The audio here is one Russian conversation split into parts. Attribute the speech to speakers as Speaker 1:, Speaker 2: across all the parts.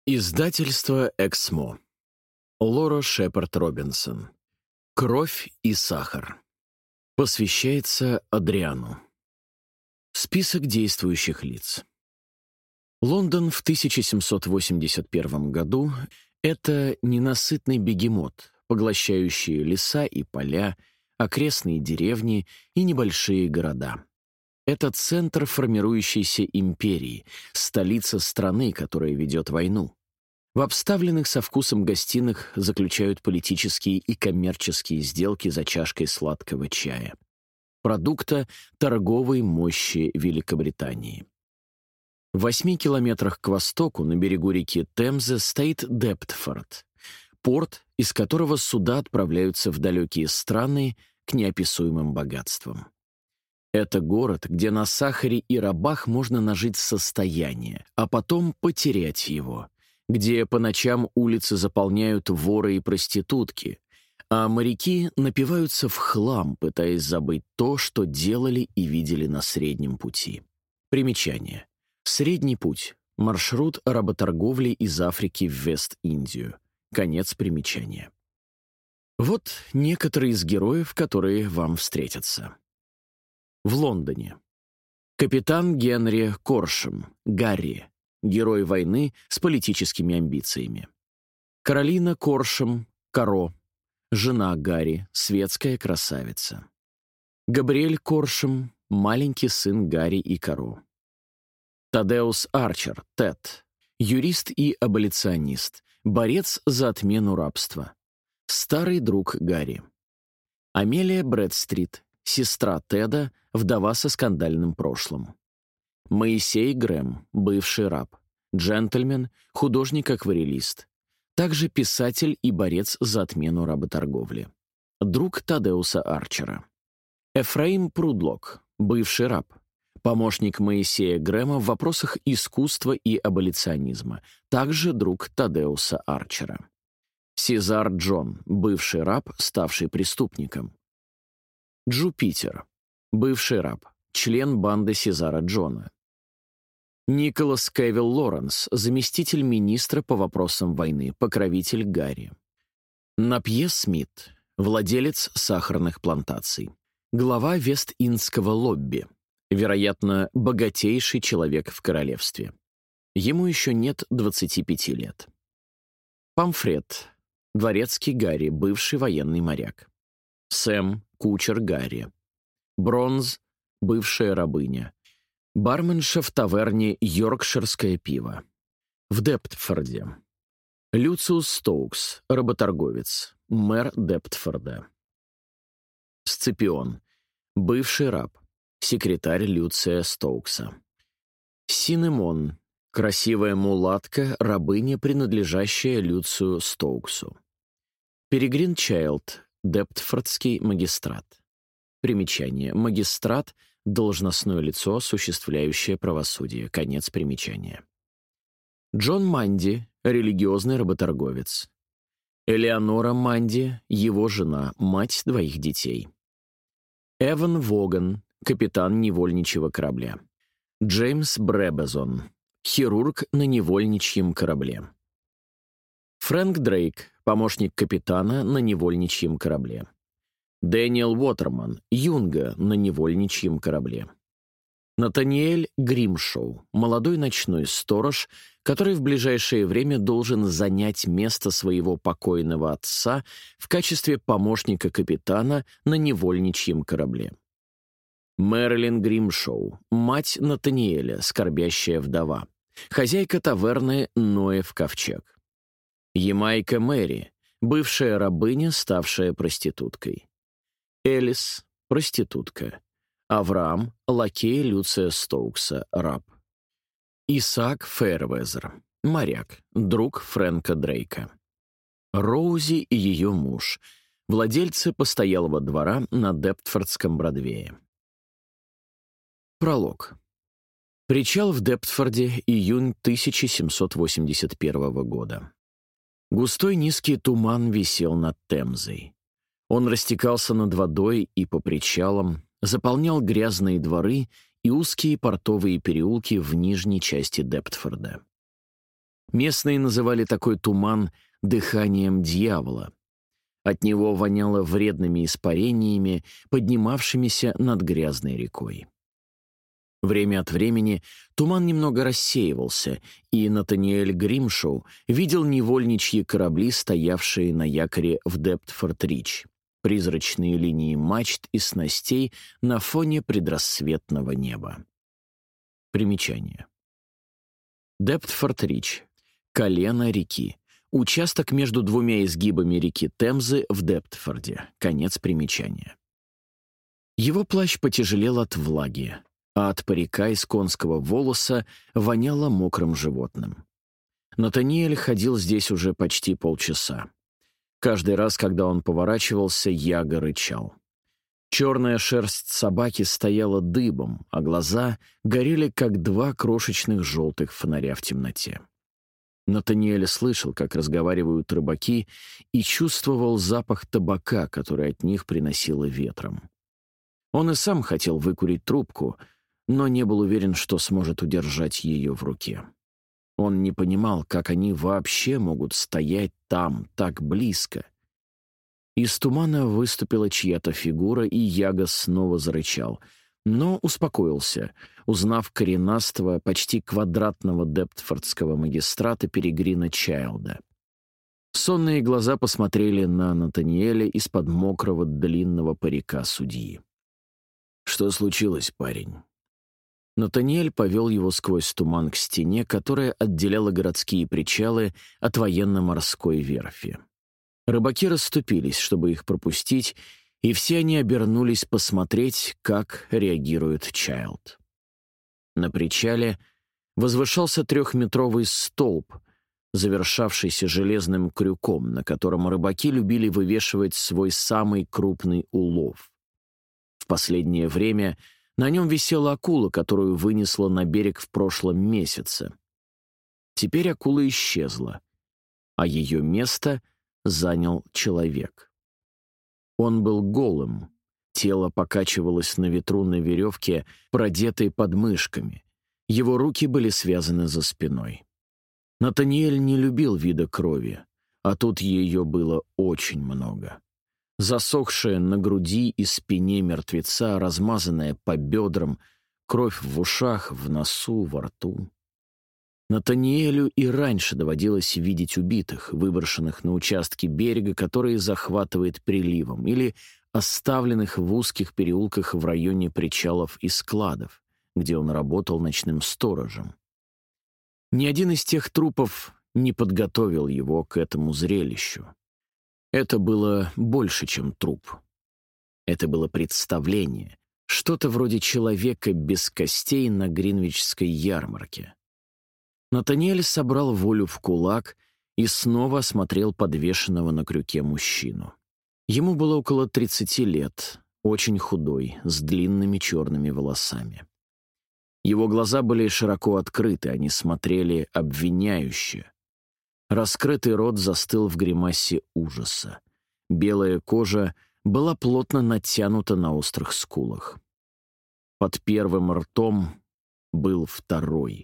Speaker 1: Издательство «Эксмо». Лора Шепард Робинсон. «Кровь и сахар». Посвящается Адриану. Список действующих лиц. Лондон в 1781 году — это ненасытный бегемот, поглощающий леса и поля, окрестные деревни и небольшие города. Это центр формирующейся империи, столица страны, которая ведет войну. В обставленных со вкусом гостиных заключают политические и коммерческие сделки за чашкой сладкого чая. Продукта торговой мощи Великобритании. В 8 километрах к востоку на берегу реки Темзы стоит Дептфорд, порт, из которого суда отправляются в далекие страны к неописуемым богатствам. Это город, где на сахаре и рабах можно нажить состояние, а потом потерять его, где по ночам улицы заполняют воры и проститутки, а моряки напиваются в хлам, пытаясь забыть то, что делали и видели на Среднем пути. Примечание. Средний путь — маршрут работорговли из Африки в Вест-Индию. Конец примечания. Вот некоторые из героев, которые вам встретятся. В Лондоне. Капитан Генри Коршем, Гарри, герой войны с политическими амбициями. Каролина Коршем, Каро, жена Гарри, светская красавица. Габриэль Коршем, маленький сын Гарри и Каро. Тадеус Арчер, Тед, юрист и аболиционист, борец за отмену рабства. Старый друг Гарри. Амелия Брэдстрит, сестра Теда, вдова со скандальным прошлым. Моисей Грэм, бывший раб, джентльмен, художник-акварелист, также писатель и борец за отмену работорговли. Друг Тадеуса Арчера. Эфраим Прудлок, бывший раб, помощник Моисея Грэма в вопросах искусства и аболиционизма, также друг Тадеуса Арчера. Сезар Джон, бывший раб, ставший преступником. Джупитер, бывший раб, член банды Сезара Джона. Николас Кевилл Лоренс, заместитель министра по вопросам войны, покровитель Гарри. Напье Смит, владелец сахарных плантаций. Глава Вест-Индского лобби. Вероятно, богатейший человек в королевстве. Ему еще нет 25 лет. Памфрет, дворецкий Гарри, бывший военный моряк. Сэм, кучер Гарри. Бронз, бывшая рабыня. Барменша в таверне «Йоркширское пиво». В Дептфорде. Люциус Стоукс, работорговец, мэр Дептфорда. Сципион, бывший раб, секретарь Люция Стоукса. Синемон, красивая мулатка, рабыня, принадлежащая Люцию Стоуксу. Перегрин Чайлд, Дептфордский магистрат. Примечание. Магистрат — должностное лицо, осуществляющее правосудие. Конец примечания. Джон Манди, религиозный работорговец. Элеонора Манди, его жена, мать двоих детей. Эван Воган, капитан невольничьего корабля. Джеймс Брэбезон, хирург на невольничьем корабле. Фрэнк Дрейк, помощник капитана на невольничьем корабле. Дэниел Уотерман, юнга на невольничьем корабле. Натаниэль Гримшоу, молодой ночной сторож, который в ближайшее время должен занять место своего покойного отца в качестве помощника капитана на невольничьем корабле. Мэрилин Гримшоу, мать Натаниэля, скорбящая вдова, хозяйка таверны «Ноев ковчег». Ямайка Мэри, бывшая рабыня, ставшая проституткой. Элис, проститутка. Авраам, лакей Люция Стоукса, раб. Исаак Фейервезер, моряк, друг Фрэнка Дрейка. Роузи и ее муж, владельцы постоялого двора на Дептфордском Бродвее. Пролог. Причал в Дептфорде, июнь 1781 года. Густой низкий туман висел над Темзой. Он растекался над водой и по причалам, заполнял грязные дворы и узкие портовые переулки в нижней части Дептфорда. Местные называли такой туман «дыханием дьявола». От него воняло вредными испарениями, поднимавшимися над грязной рекой. Время от времени туман немного рассеивался, и Натаниэль Гримшоу видел невольничьи корабли, стоявшие на якоре в Дептфорд-Рич, призрачные линии мачт и снастей на фоне предрассветного неба. Примечание. Дептфорд-Рич — колено реки. Участок между двумя изгибами реки Темзы в Дептфорде. Конец примечания. Его плащ потяжелел от влаги, а от парика из конского волоса воняло мокрым животным. Натаниэль ходил здесь уже почти полчаса. Каждый раз, когда он поворачивался, Яга рычал. Черная шерсть собаки стояла дыбом, а глаза горели, как два крошечных желтых фонаря в темноте. Натаниэль слышал, как разговаривают рыбаки, и чувствовал запах табака, который от них приносило ветром. Он и сам хотел выкурить трубку, но не был уверен, что сможет удержать ее в руке. Он не понимал, как они вообще могут стоять там, так близко. Из тумана выступила чья-то фигура, и Яга снова зарычал, но успокоился, узнав коренастого, почти квадратного дептфордского магистрата Перегрина Чайлда. Сонные глаза посмотрели на Натаниэля из-под мокрого длинного парика судьи. «Что случилось, парень?» Натаниэль повел его сквозь туман к стене, которая отделяла городские причалы от военно-морской верфи. Рыбаки расступились, чтобы их пропустить, и все они обернулись посмотреть, как реагирует Чайлд. На причале возвышался 3-метровый столб, завершавшийся железным крюком, на котором рыбаки любили вывешивать свой самый крупный улов. В последнее время на нем висела акула, которую вынесла на берег в прошлом месяце. Теперь акула исчезла, а ее место занял человек. Он был голым, тело покачивалось на ветру на веревке, продетой под мышками. Его руки были связаны за спиной. Натаниэль не любил вида крови, а тут ее было очень много. Засохшая на груди и спине мертвеца, размазанная по бедрам, кровь в ушах, в носу, во рту. Натаниэлю и раньше доводилось видеть убитых, выброшенных на участке берега, которые захватывает приливом, или оставленных в узких переулках в районе причалов и складов, где он работал ночным сторожем. Ни один из тех трупов не подготовил его к этому зрелищу. Это было больше, чем труп. Это было представление, что-то вроде человека без костей на Гринвичской ярмарке. Натаниэль собрал волю в кулак и снова осмотрел подвешенного на крюке мужчину. Ему было около 30 лет, очень худой, с длинными черными волосами. Его глаза были широко открыты, они смотрели обвиняюще. Раскрытый рот застыл в гримасе ужаса. Белая кожа была плотно натянута на острых скулах. Под первым ртом был второй.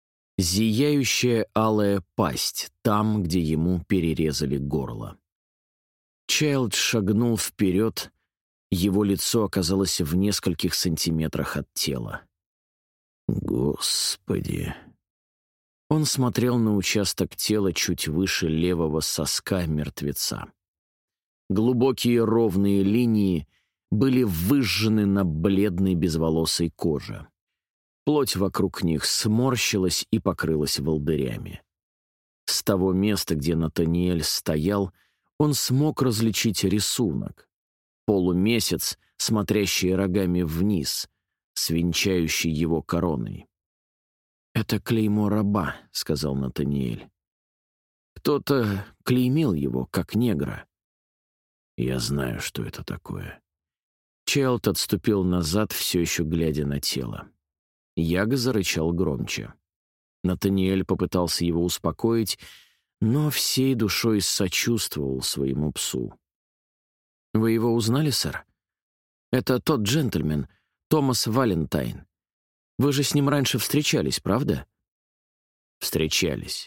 Speaker 1: Зияющая алая пасть там, где ему перерезали горло. Чайлд шагнул вперед, его лицо оказалось в нескольких сантиметрах от тела. Господи! Он смотрел на участок тела чуть выше левого соска мертвеца. Глубокие ровные линии были выжжены на бледной безволосой коже. Плоть вокруг них сморщилась и покрылась волдырями. С того места, где Натаниэль стоял, он смог различить рисунок. Полумесяц, смотрящий рогами вниз, с венчающей его короной. «Это клеймо раба», — сказал Натаниэль. «Кто-то клеймил его, как негра». «Я знаю, что это такое». Чайлд отступил назад, все еще глядя на тело. Яга зарычал громче. Натаниэль попытался его успокоить, но всей душой сочувствовал своему псу. «Вы его узнали, сэр? Это тот джентльмен, Томас Валентайн. Вы же с ним раньше встречались, правда?» «Встречались.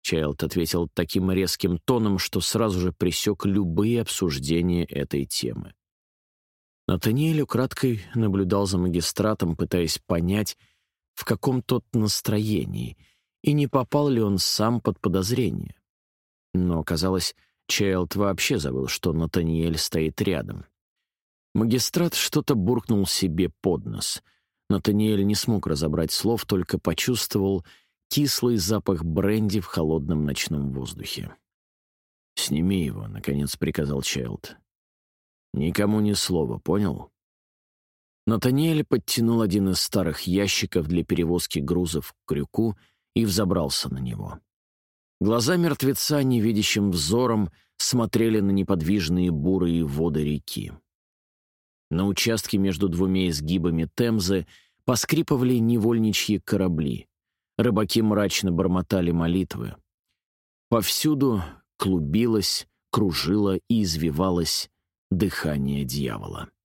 Speaker 1: Чайлд ответил таким резким тоном, что сразу же пресек любые обсуждения этой темы. Натаниэль украдкой наблюдал за магистратом, пытаясь понять, в каком тот настроении, и не попал ли он сам под подозрение. Но, казалось, Чайлд вообще забыл, что Натаниэль стоит рядом. Магистрат что-то буркнул себе под нос. Натаниэль не смог разобрать слов, только почувствовал кислый запах бренди в холодном ночном воздухе. «Сними его», — наконец приказал Чайлд. «Никому ни слова, понял?» Натаниэль подтянул один из старых ящиков для перевозки грузов к крюку и взобрался на него. Глаза мертвеца невидящим взором смотрели на неподвижные бурые воды реки. На участке между двумя изгибами Темзы поскрипывали невольничьи корабли. Рыбаки мрачно бормотали молитвы. Повсюду клубилось, кружило и извивалось дыхание дьявола.